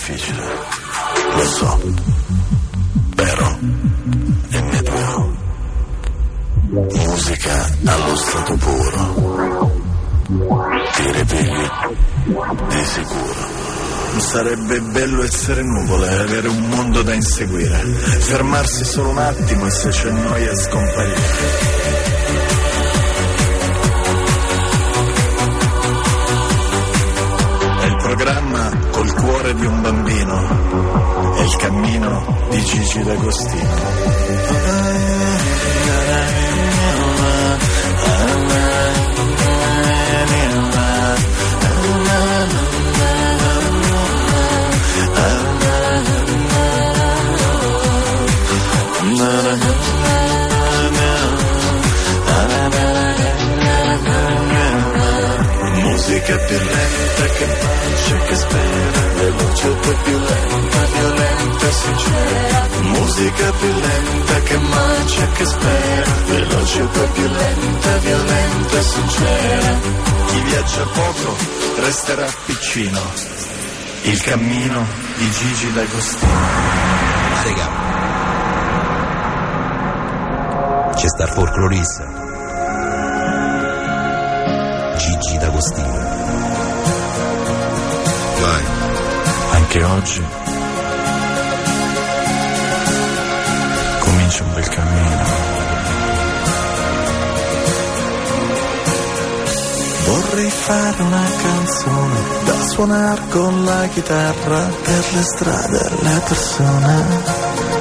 difficile, lo so, però M2O. Musica allo stato puro, ti ripigli di sicuro. Sarebbe bello essere nuvole e avere un mondo da inseguire, fermarsi solo un attimo e se c'è noia scomparire. È il programma col cuore di un bambino, è il cammino di Gigi D'Agostino. Musica più lenta che bacia, che spera, veloce poi più lenta, violenta e sincera. Musica più lenta che bacia, che spera, veloce poi più lenta, violenta e sincera. Chi viaggia poco resterà piccino, il cammino di Gigi D'Agostino. Ma raga, c'è sta il folclorista Gigi D'Agostino. Vai. Anche oggi comincia un bel cammino. Vorrei fare una canzone da suonare con la chitarra per le strade e le persone.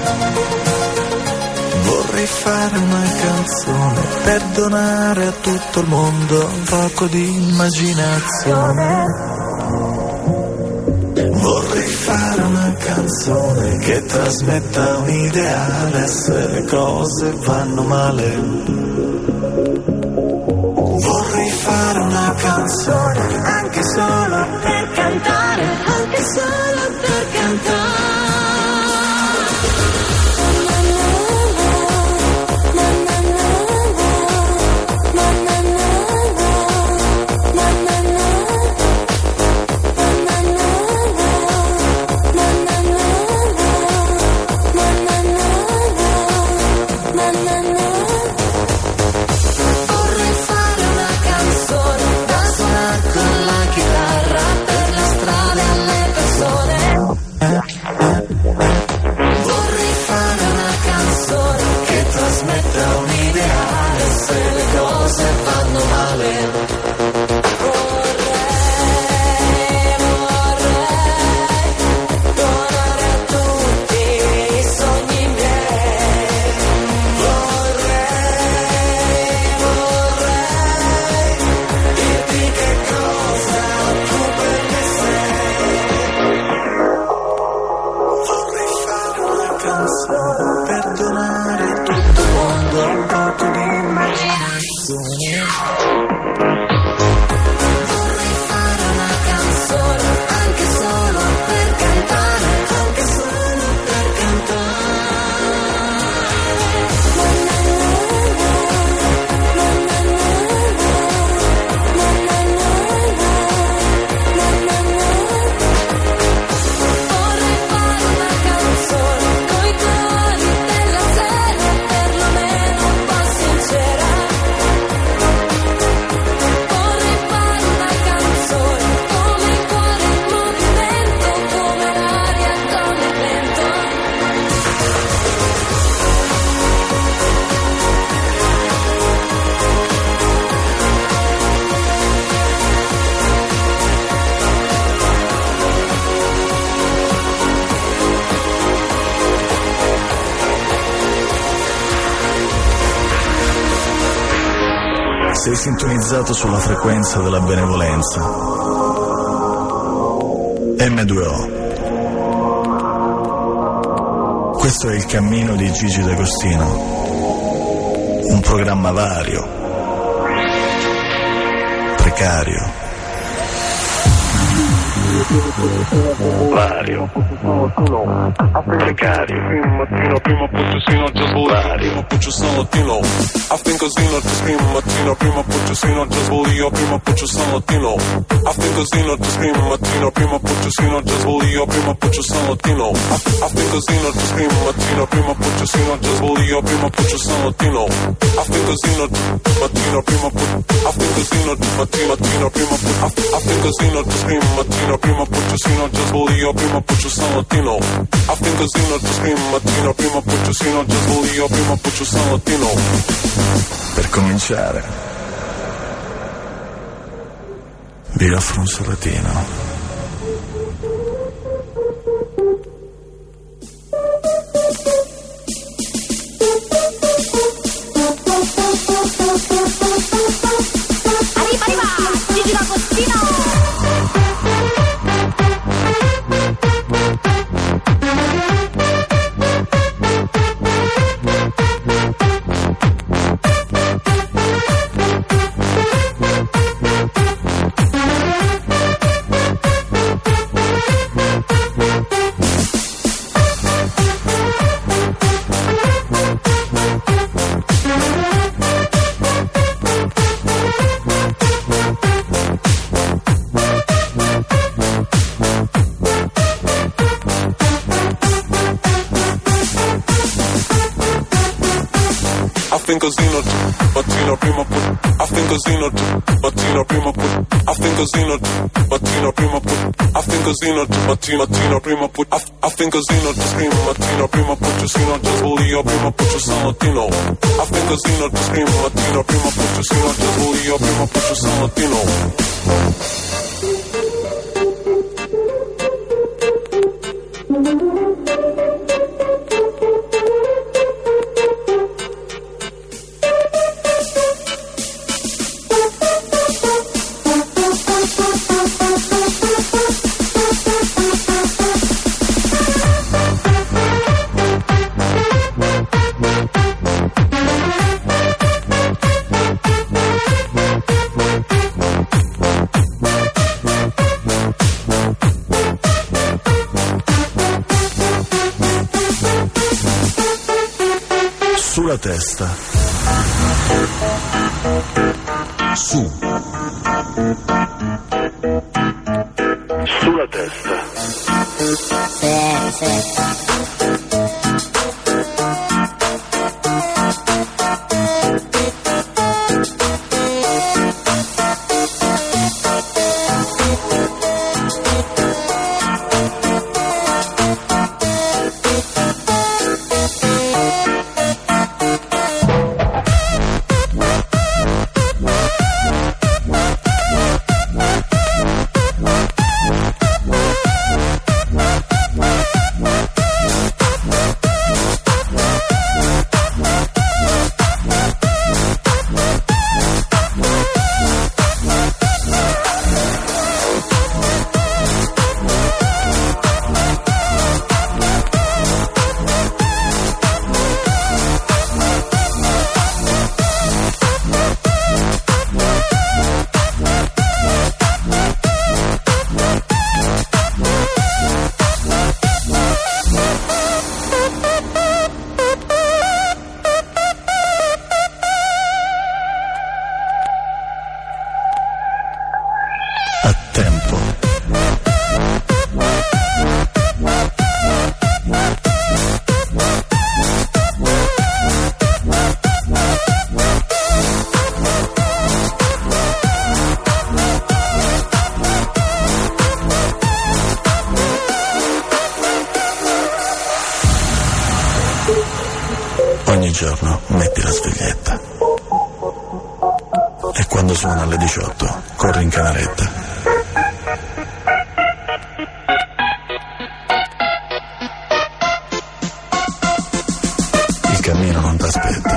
Vorrei fare una canzone per donare a tutto il mondo un poco di immaginazione. Vorrei fare una canzone che trasmetta un ideale se le cose vanno male. Vorrei fare una canzone anche solo per cantare, anche solo per cantare. Sei sintonizzato sulla frequenza della benevolenza. M2O. Questo è il cammino di Gigi D'Agostino. Un programma vario, precario, Vario, precario, mattina prima put Giussino già svolario, put Giussino latino, I think Cosino just scream mattina prima put Giussino già svolio, prima put Giussino latino, I think Cosino just scream mattina prima put Giussino già svolio, prima put Giussino latino, I think Cosino just scream mattina prima put Giussino già svolio, prima put Giussino latino, I think Cosino mattina prima put, I think Cosino mattina prima put, I think Cosino just scream mattina prima put Giussino già svolio, prima put Giussino latino, I think Cosino just scream mattina prima put Giussino già svolio, prima put Giussino latino. Per cominciare vi offro un solatino. Cosino mattina prima put, I think Cosino mattina prima put, I think Cosino mattina prima put, I think Cosino mattina prima put, I think Cosino just scream mattina prima put, Giussino già svolio, prima put Giussino latino, I think Cosino just scream mattina prima put, Giussino già svolio, prima put Giussino latino. Sulla testa. Su. Sulla testa. Sì. Ogni giorno metti la sveglietta e quando suona alle 18 corri in cameretta. Il cammino non t'aspetta.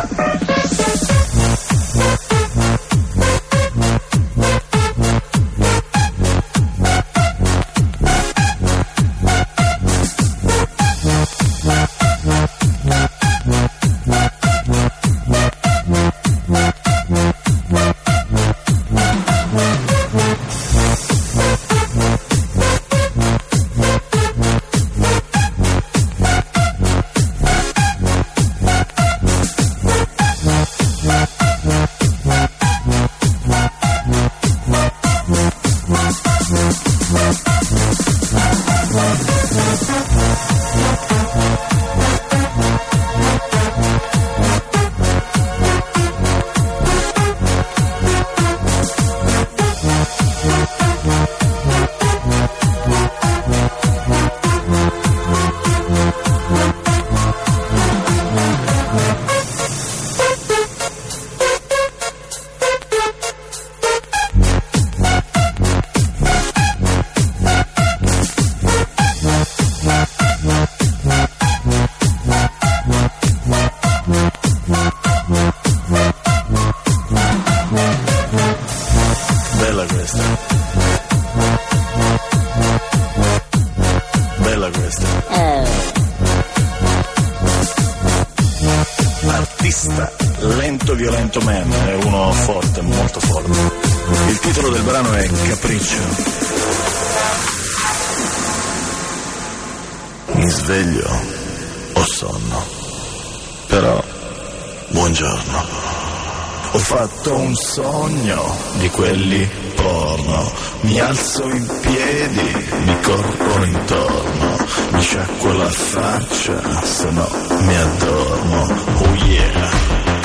bella questa. Artista, Lento Violento Man, è uno forte, molto forte. Il titolo del brano è Capriccio. Mi sveglio, ho sonno, però buongiorno. Ho fatto un sogno di quelli porno, mi alzo in piedi, mi corro intorno, mi sciacquo la faccia, se no mi addormo, oh yeah.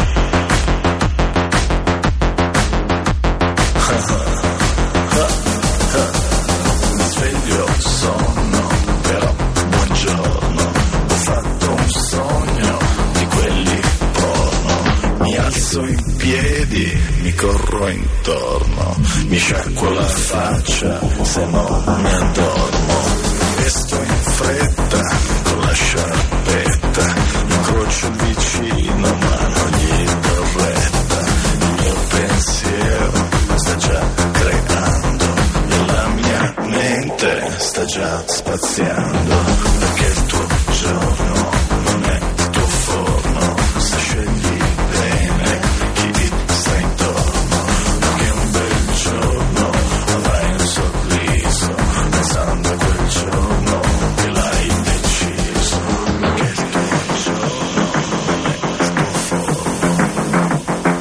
Mi sveglio, sonno, però buongiorno. Ho fatto un sogno di quelli porno, mi alzo in piedi, mi corro intorno, mi sciacquo la faccia, se no mi addormo. Vesto in fretta con la sciarpetta, incrocio il vicino ma non gli do retta. Il mio pensiero sta già creando e la mia mente sta già spaziando, perché il tuo giorno non è il tuo forno, se scegli bene chi ti sta intorno, perché un bel giorno avrai un sorriso, pensando a quel giorno che l'hai deciso, perché il tuo giorno non è il tuo forno,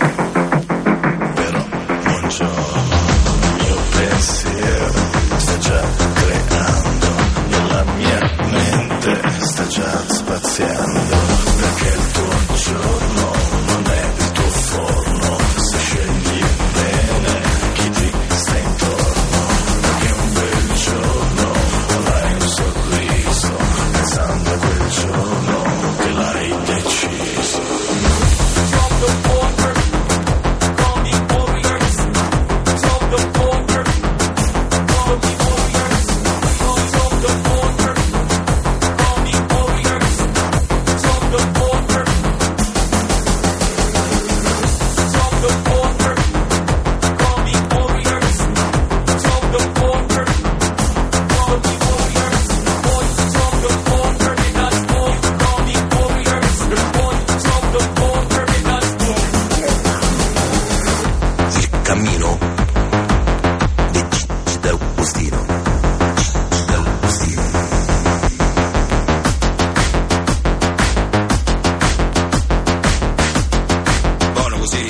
però buongiorno, il mio pensiero sta già creando e la mia mente sta già spaziando, perché il tuo giorno non è il tuo forno, se scegli bene chi ti sta intorno, perché un bel giorno avrai un sorriso, pensando a quel giorno che l'hai deciso. Il cammino di Gigi D'Agostino. Gigi D'Agostino. Buono così.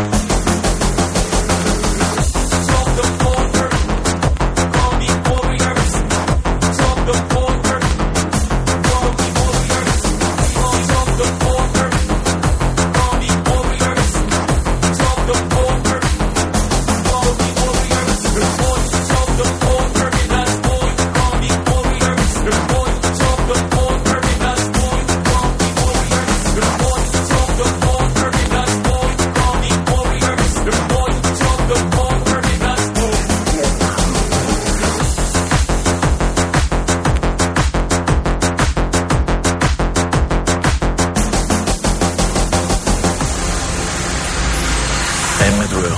M2O.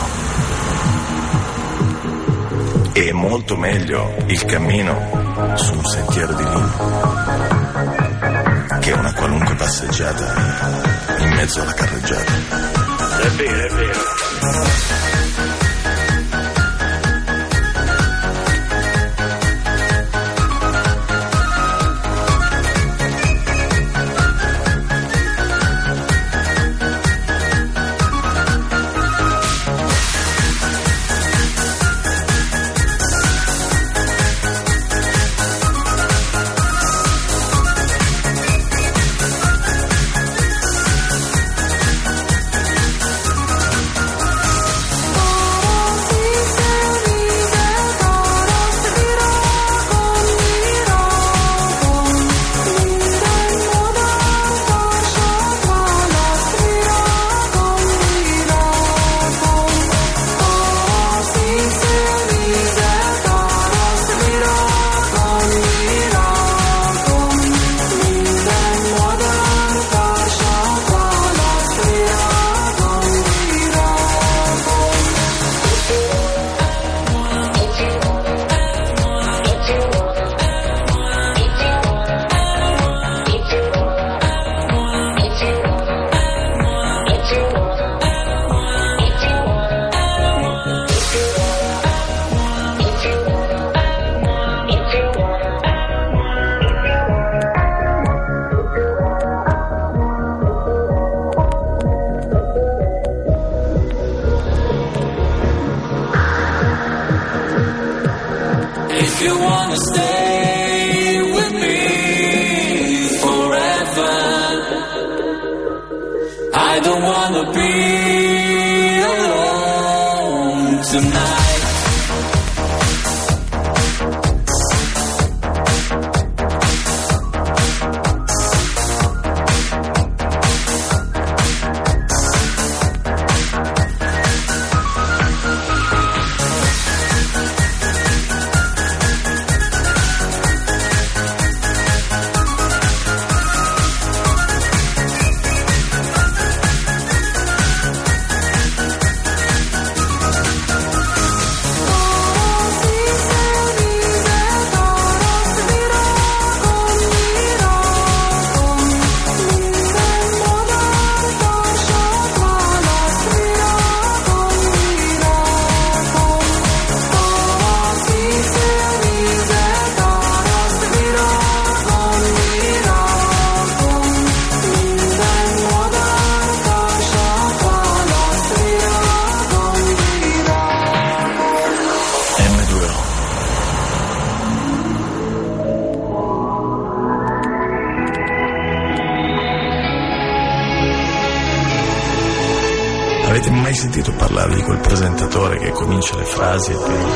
È molto meglio il cammino su un sentiero di lino che una qualunque passeggiata in mezzo alla carreggiata. È vero, è vero. you wanna stay with me forever, I don't wanna be alone tonight. Avete mai sentito parlare di quel presentatore che comincia le frasi e poi...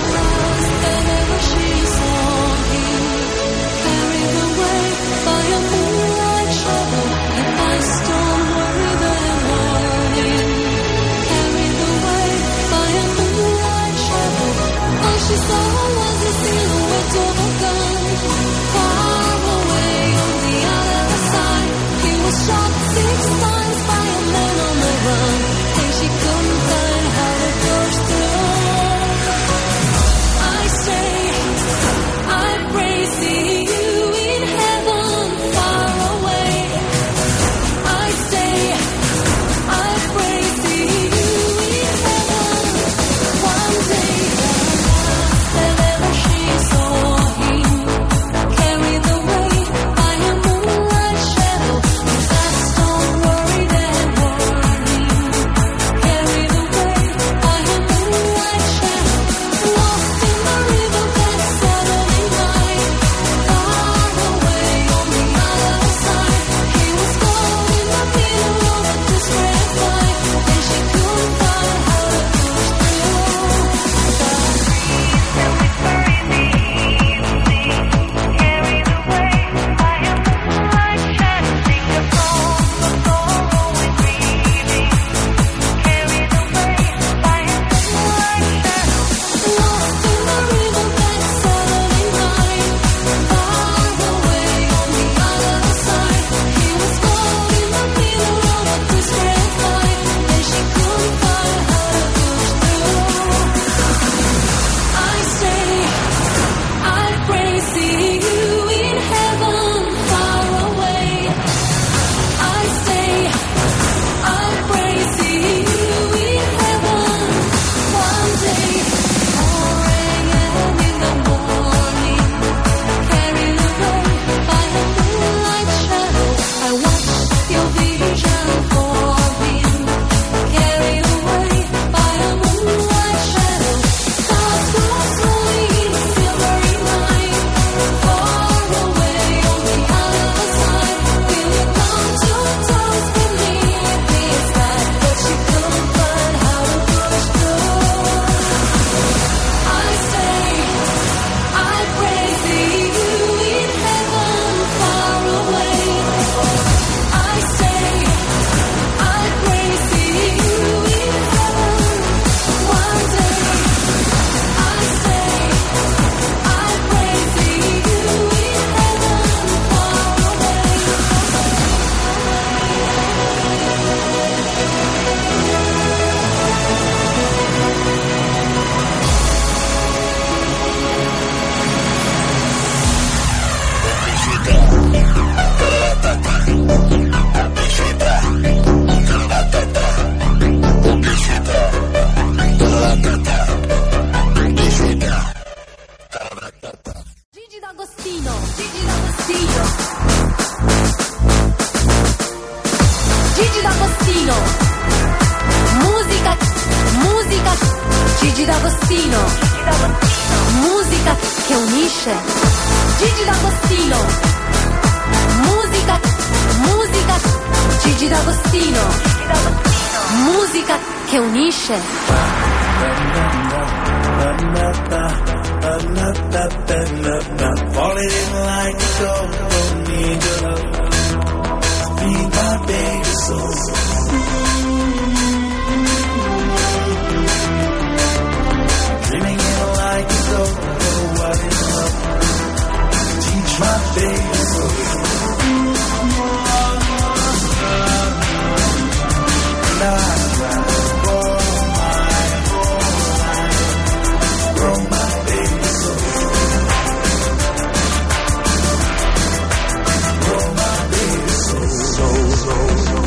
Gigi D'Agostino. Musica Gigi D'Agostino. Musica che unisce. Gigi D'Agostino. Musica, Gigi D'Agostino. Musica che unisce. Falling in like a gold, don't need your love. Feed my baby soul. Dreaming in like a gold, what is love? Teach my baby soul. And I cry for my whole life, from my baby soul. From my baby soul.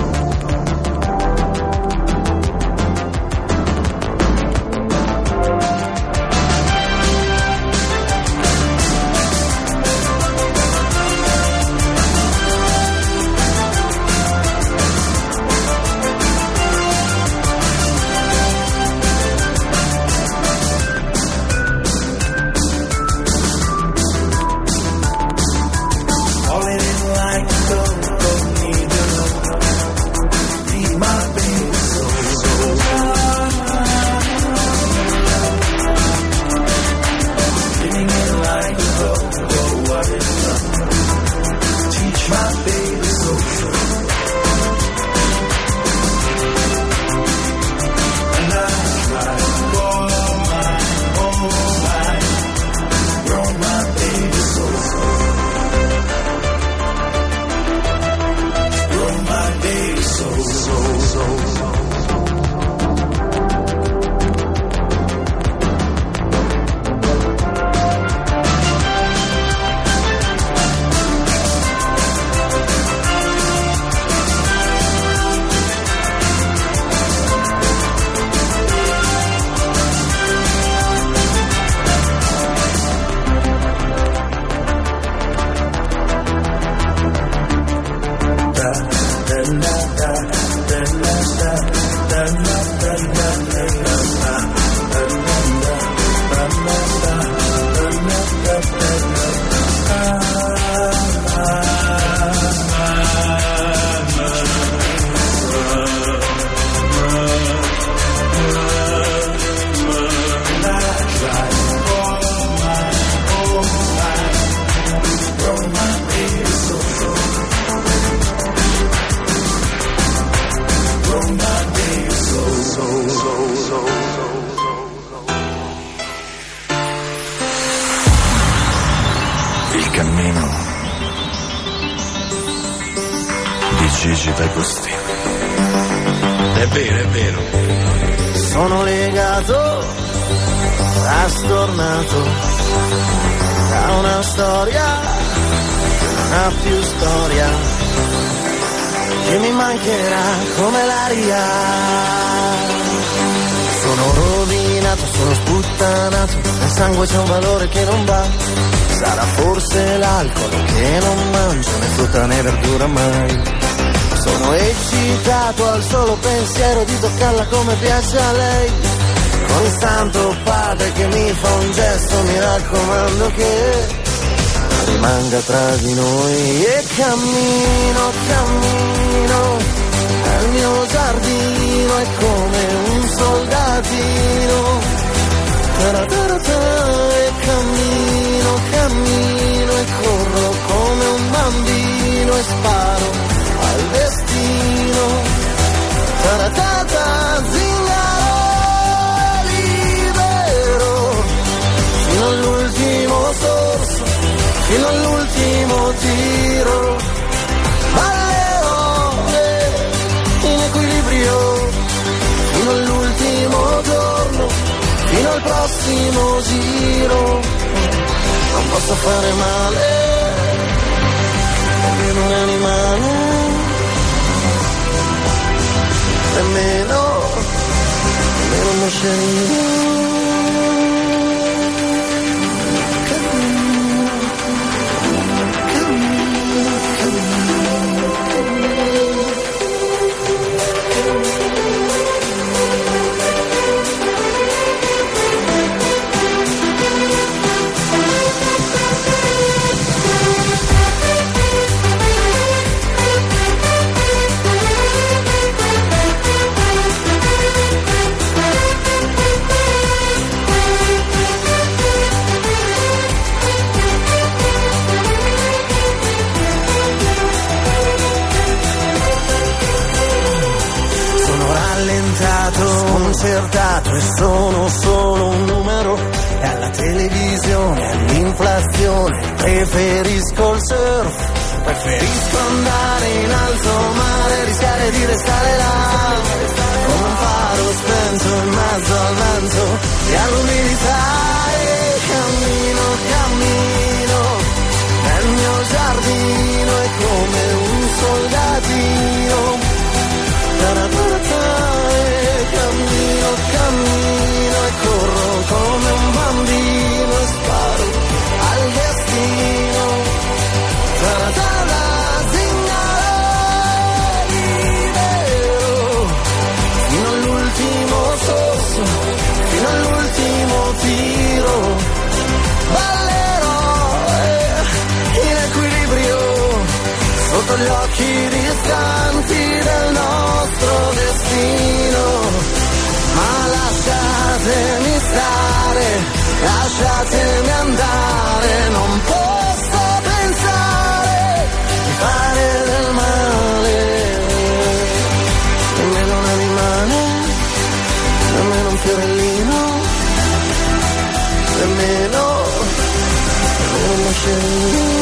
Il cammino di Gigi D'Agostino. È vero. Sono legato, trastornato da una storia che non ha più storia, che mi mancherà come l'aria. Sono rovinato, sono sputtanato, nel sangue c'è un valore che non va. Sarà forse l'alcol che non mangio né frutta né verdura mai. Sono eccitato al solo pensiero di toccarla come piace a lei. Con il santo padre che mi fa un gesto, mi raccomando che rimanga tra di noi. E cammino, nel mio giardino è come un soldatino. E cammino e corro come un bambino e sparo al destino. Taratata, zingaro, libero, fino all'ultimo sorso, fino all'ultimo tiro. Alle ore in equilibrio, fino all'ultimo giorno, fino al prossimo giro. Non posso fare male, nemmeno un animale, nemmeno un moscerino. sconcertato e sono solo un numero, e alla televisione, all'inflazione, preferisco il surf, preferisco andare in alto mare, rischiare di restare là, come un faro spento in mezzo al vento e all'umidità, e cammino, cammino nel mio giardino, è come un soldatino, e cammino, cammino e corro come un bambino e sparo al destino, libero fino all'ultimo sorso, fino all'ultimo tiro, ballerò in equilibrio sotto gli occhi distanti del nostro destino, ma lasciatemi stare, lasciatemi andare, non posso pensare di fare del male, nemmeno un animale, nemmeno un fiorellino, nemmeno un uccellino.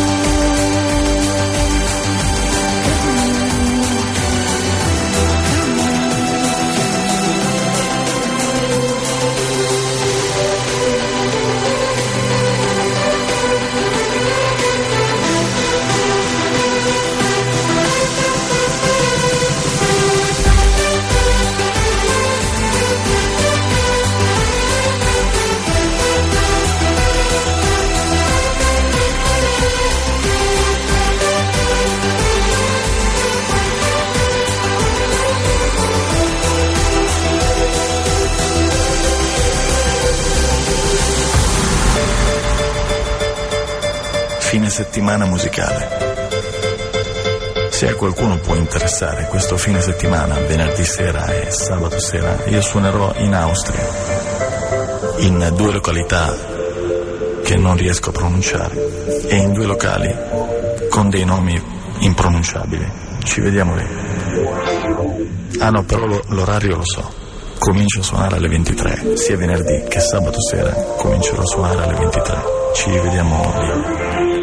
Fine settimana musicale. Se a qualcuno può interessare, questo fine settimana, venerdì sera e sabato sera, io suonerò in Austria, in 2 località che non riesco a pronunciare e in 2 locali con dei nomi impronunciabili. Ci vediamo lì. Ah no, però l'orario lo so. Comincio a suonare alle 23, sia venerdì che sabato sera comincerò a suonare alle 23. Ci vediamo lì.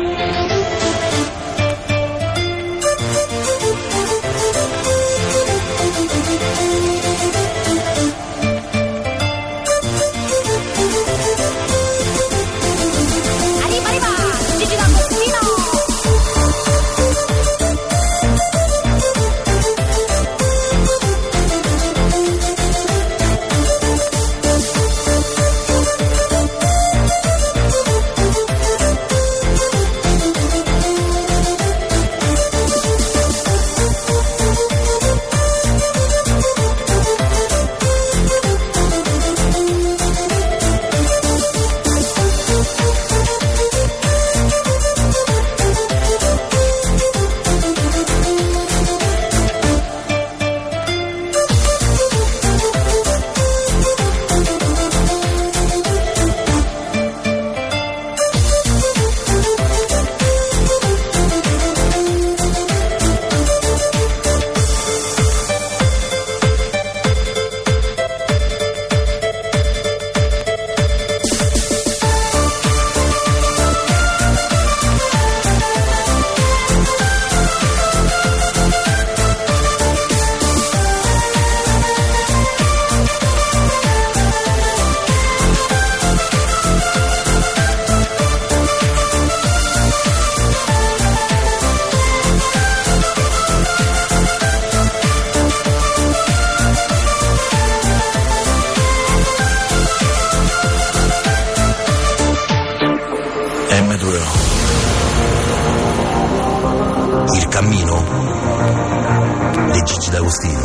Il cammino di Gigi D'Agostino.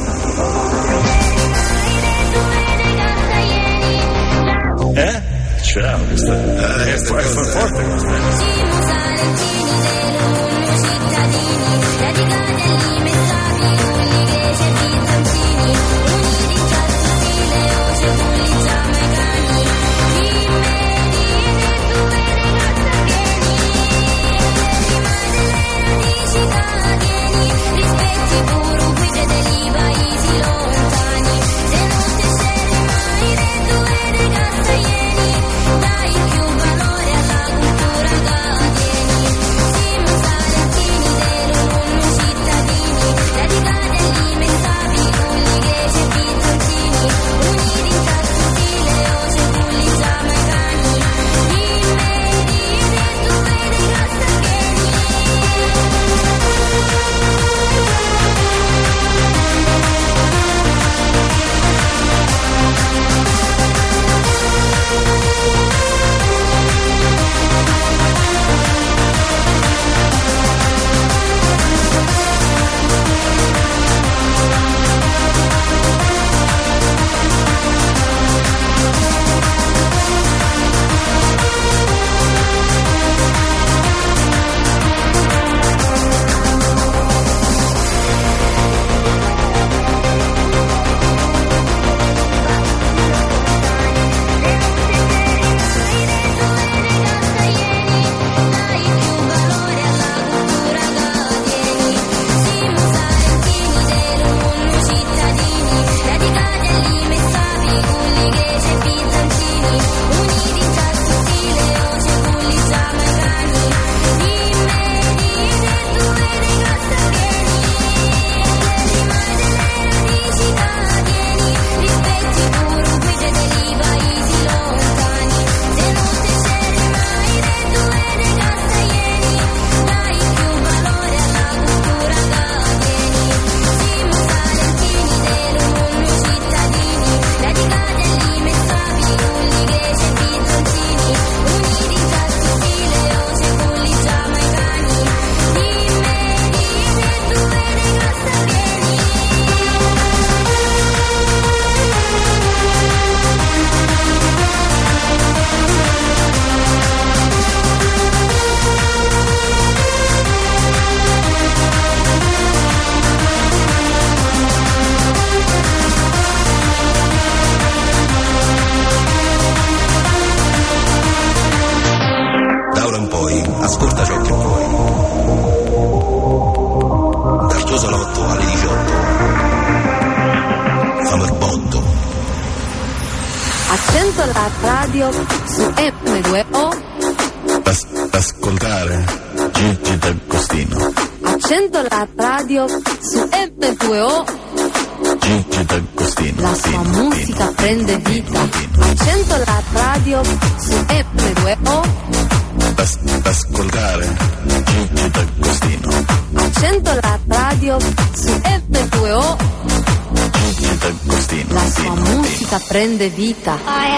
Ciao, questa è forte questa. Rispetti pure un guide dei paesi lontani, se non ti sei Gigi D'Agostino. Accendo la radio su M2O. Gigi D'Agostino. La sua musica prende vita. Accendo la radio su M2O. Ascoltare Gigi D'Agostino. Accendo la radio su M2O. Gigi D'Agostino. La sua musica prende vita.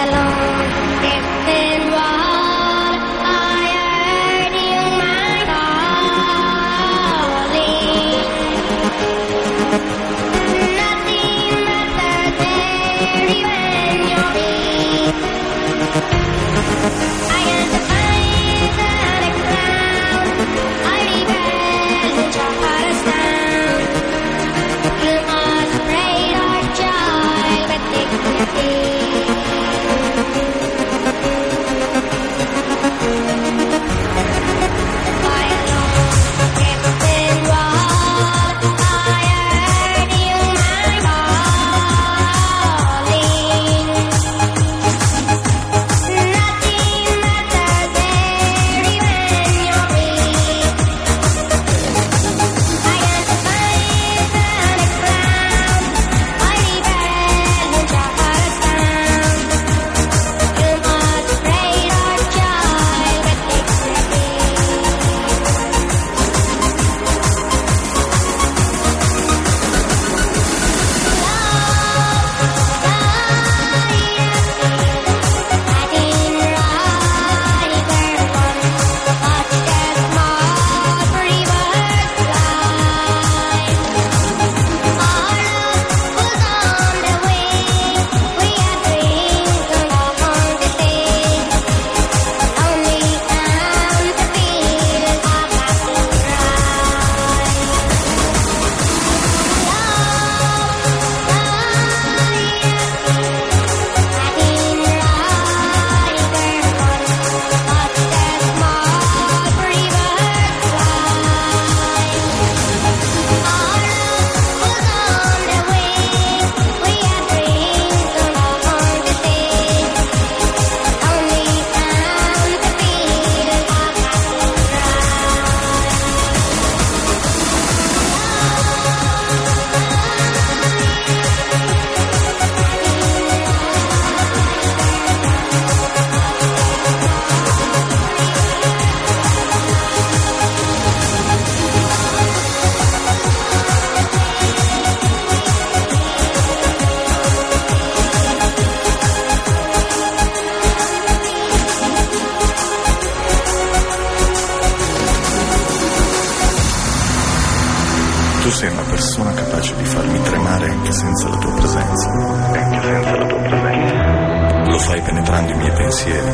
Tu sei una persona capace di farmi tremare anche senza la tua presenza. Anche senza la tua presenza. Lo fai penetrando i miei pensieri.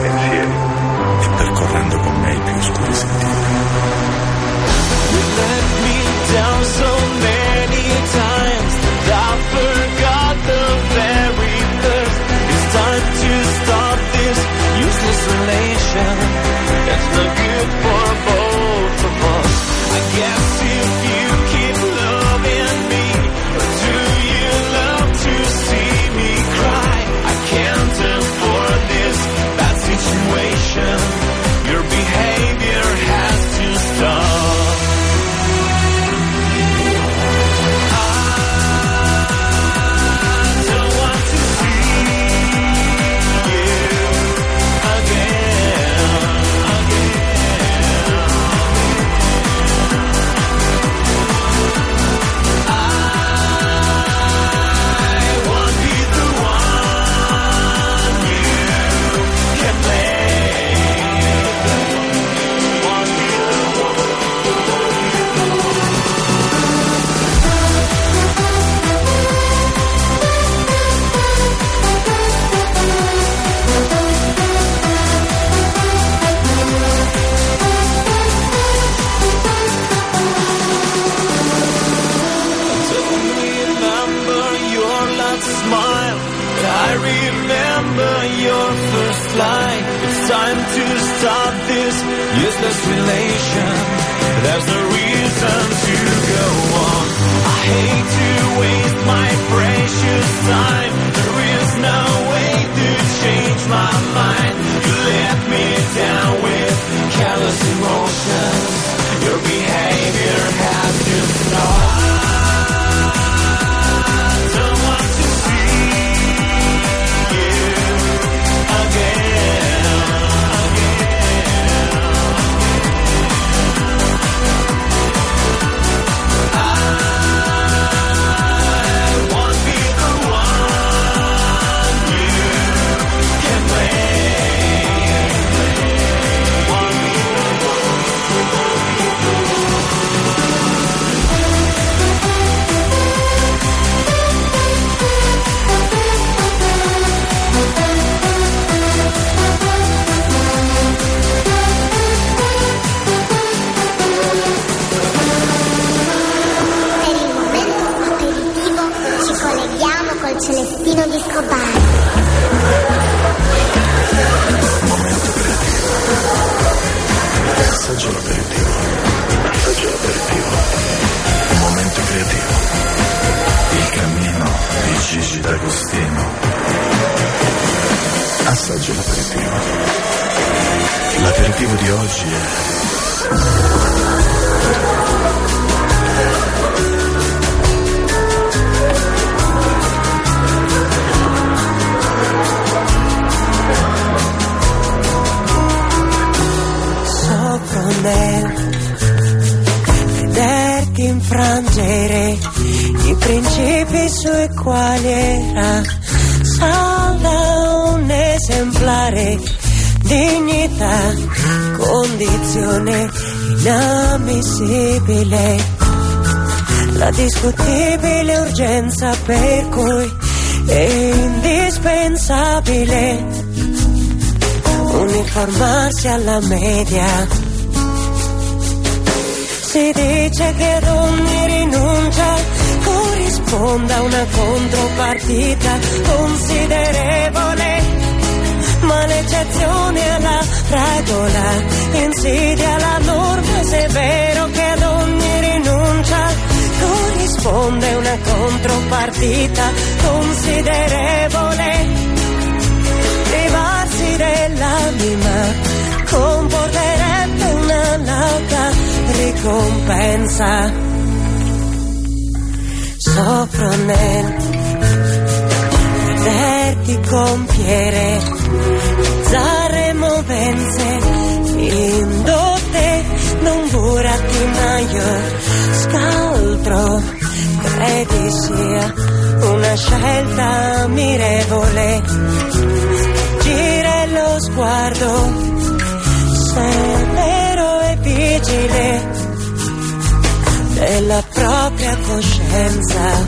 E percorrendo con me i più oscuri sentieri. You let me down so many times that I forgot the very first. It's time to stop this useless relation. It's not good for both of us. I guess if you keep loving me, or do you love to see me cry? I can't afford this bad situation. Your behavior has to stop. I don't want to see you again. I won't be the one you can blame. Won't be the one. Don't remember your last smile. I remember your first lie. It's time to stop this useless relation. There's no reason to go on. I hate to waste my precious time. There is no way to change my mind. You let me down with careless emotions. Enrico Bari. Momento creativo. Assaggio l'aperitivo. Un momento creativo. Il cammino di Gigi D'Agostino. Assaggio l'aperitivo. L'aperitivo di oggi è sopra me, vederti infrangere i principi sui quali era salda un esemplare, dignità, condizione inammissibile, la discutibile urgenza per cui è indispensabile uniformarsi alla media. Si dice che ad ogni rinuncia corrisponda una contropartita considerevole, ma l'eccezione alla regola insidia la norma, se è vero che ad ogni rinuncia corrisponde una contropartita considerevole. Privarsi dell'anima comporterebbe una lauta ricompensa. Sopra nel vederti compiere bizzarre movenze indotte da un burattinaio scaltro, credi sia una scelta ammirevole. Gira lo sguardo severo e vigile della propria coscienza.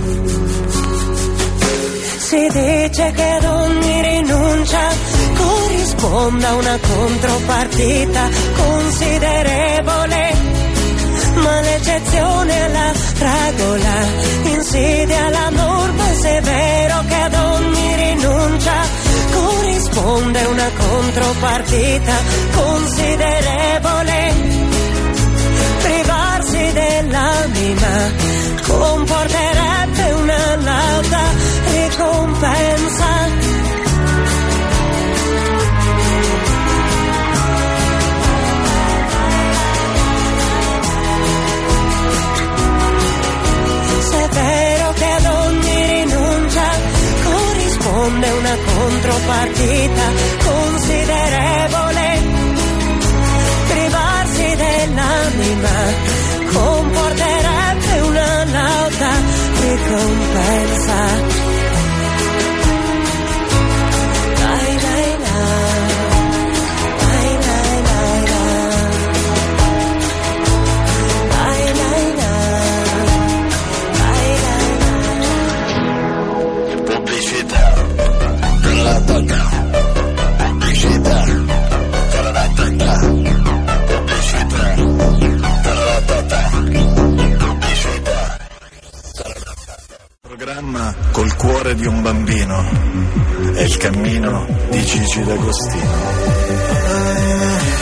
Si dice che ad ogni rinuncia corrisponda una contropartita considerevole, ma l'eccezione alla regola insidia la norma, se è vero che ad ogni rinuncia corrisponde una contropartita considerevole. Privarsi dell'anima comporterebbe una lauta ricompensa. Se è vero che ad ogni rinuncia corrisponde una contropartita considerevole, privarsi dell'anima comporterebbe una lauta ricompensa. Dai, dai, dai. Dai, dai, dai, dai. Dai, dai, dai. pubblicità. Pubblicità. Pubblicità. Programma col cuore di un bambino è il cammino di Gigi D'Agostino.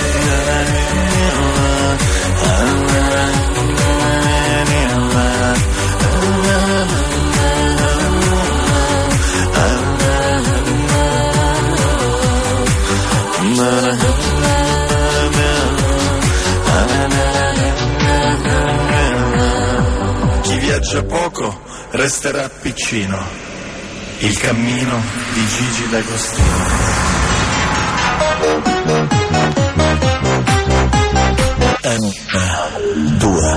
Chi viaggia poco resterà piccino. Il cammino di Gigi D'Agostino. Due.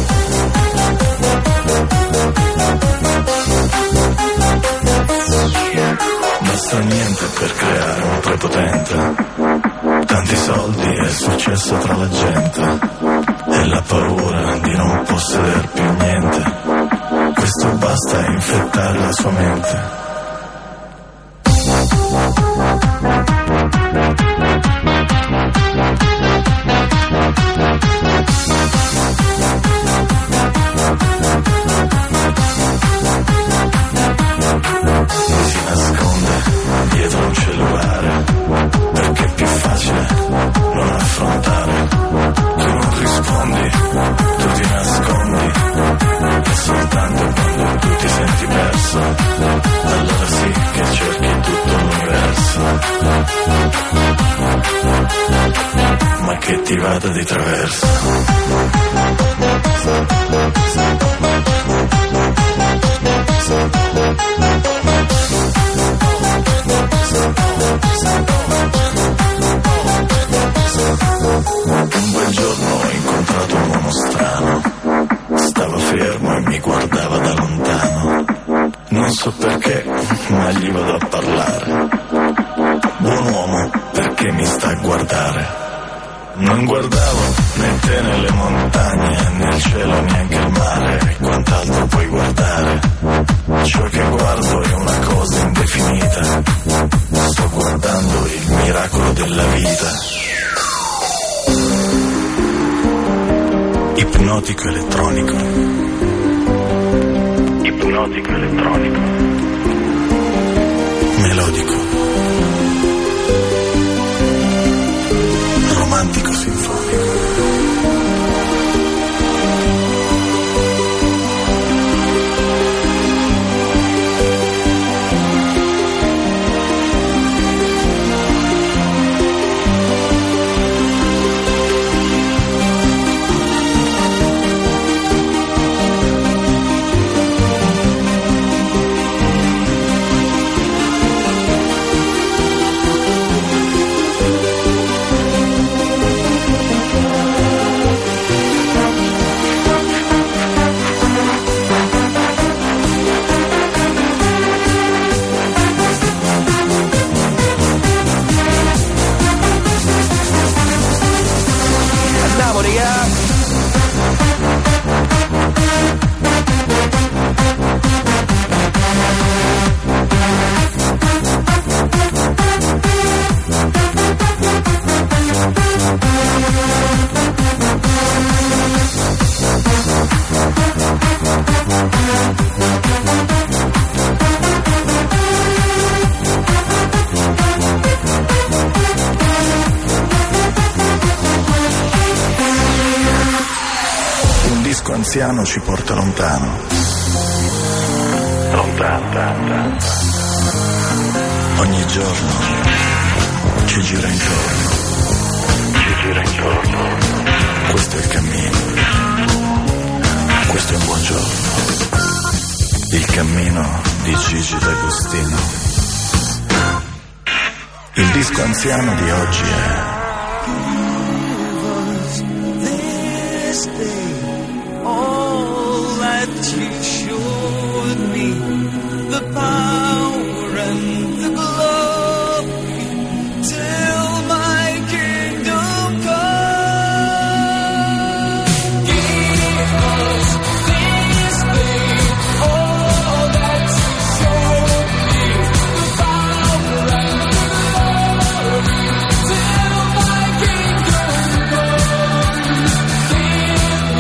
Basta niente per creare un prepotente. Tanti soldi e successo tra la gente. E la paura di non possedere più niente. Questo basta a infettare la sua mente. Si nasconde strada di traverso. Un bel giorno ho incontrato un uomo strano, stava fermo e mi guardava da lontano. Non so perché, ma gli vado a parlare. Buon uomo, perché mi sta a guardare? Non guardavo né te né le montagne, né il cielo neanche il mare, quant'altro puoi guardare. Ciò che guardo è una cosa indefinita, sto guardando il miracolo della vita. Ipnotico elettronico. Ipnotico elettronico. Melodico. Romantico sinfonico. Anziano ci porta lontano, lontano. Ogni giorno ci gira intorno, Questo è il cammino, questo è un buon giorno. Il cammino di Gigi D'Agostino. Il disco anziano di oggi è You showed me the power and the glory till my kingdom come. Give us this day, all that you showed me, the power and the glory till my kingdom come. Give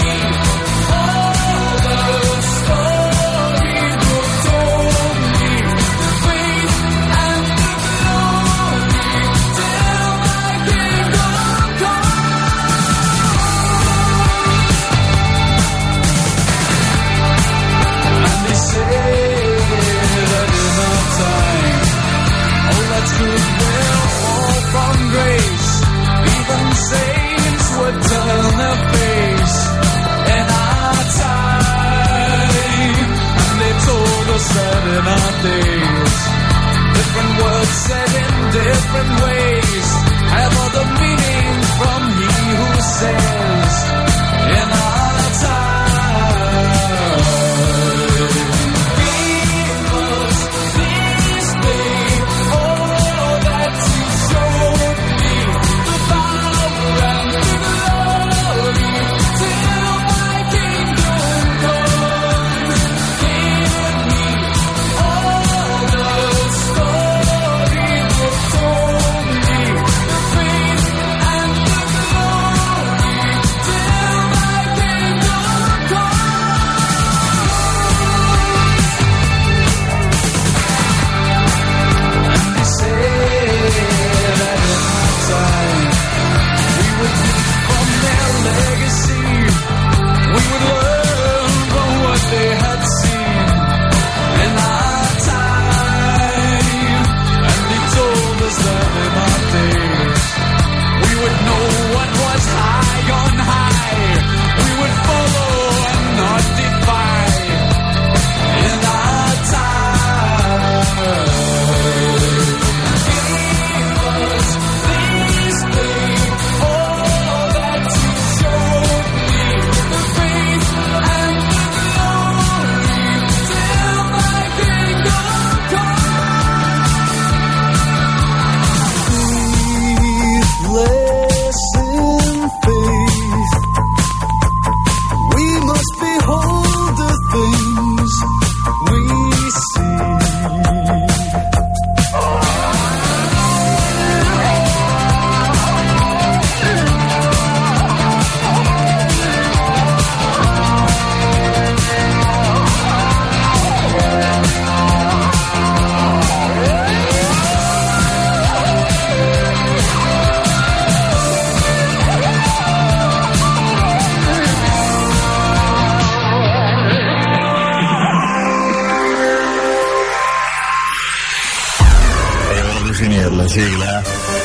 sigla?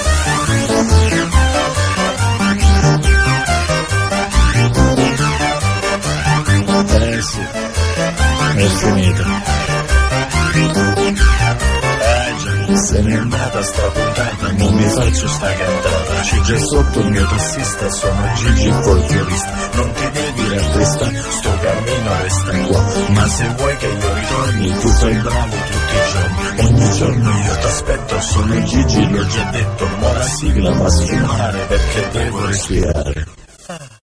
Sì, è finita. Se n'è andata sta puntata, non mi faccio sta cantata. C'è già sotto il mio tassista, sono Gigi il folclorista. Non ti devi rattristare, sto cammino resta qua. Ma se vuoi che io ritorni, tu fai bravo tutti i giorni. Ogni giorno io t'aspetto, sono Gigi, l'ho già detto. Mo la sigla va a sfumare perché devo respirare.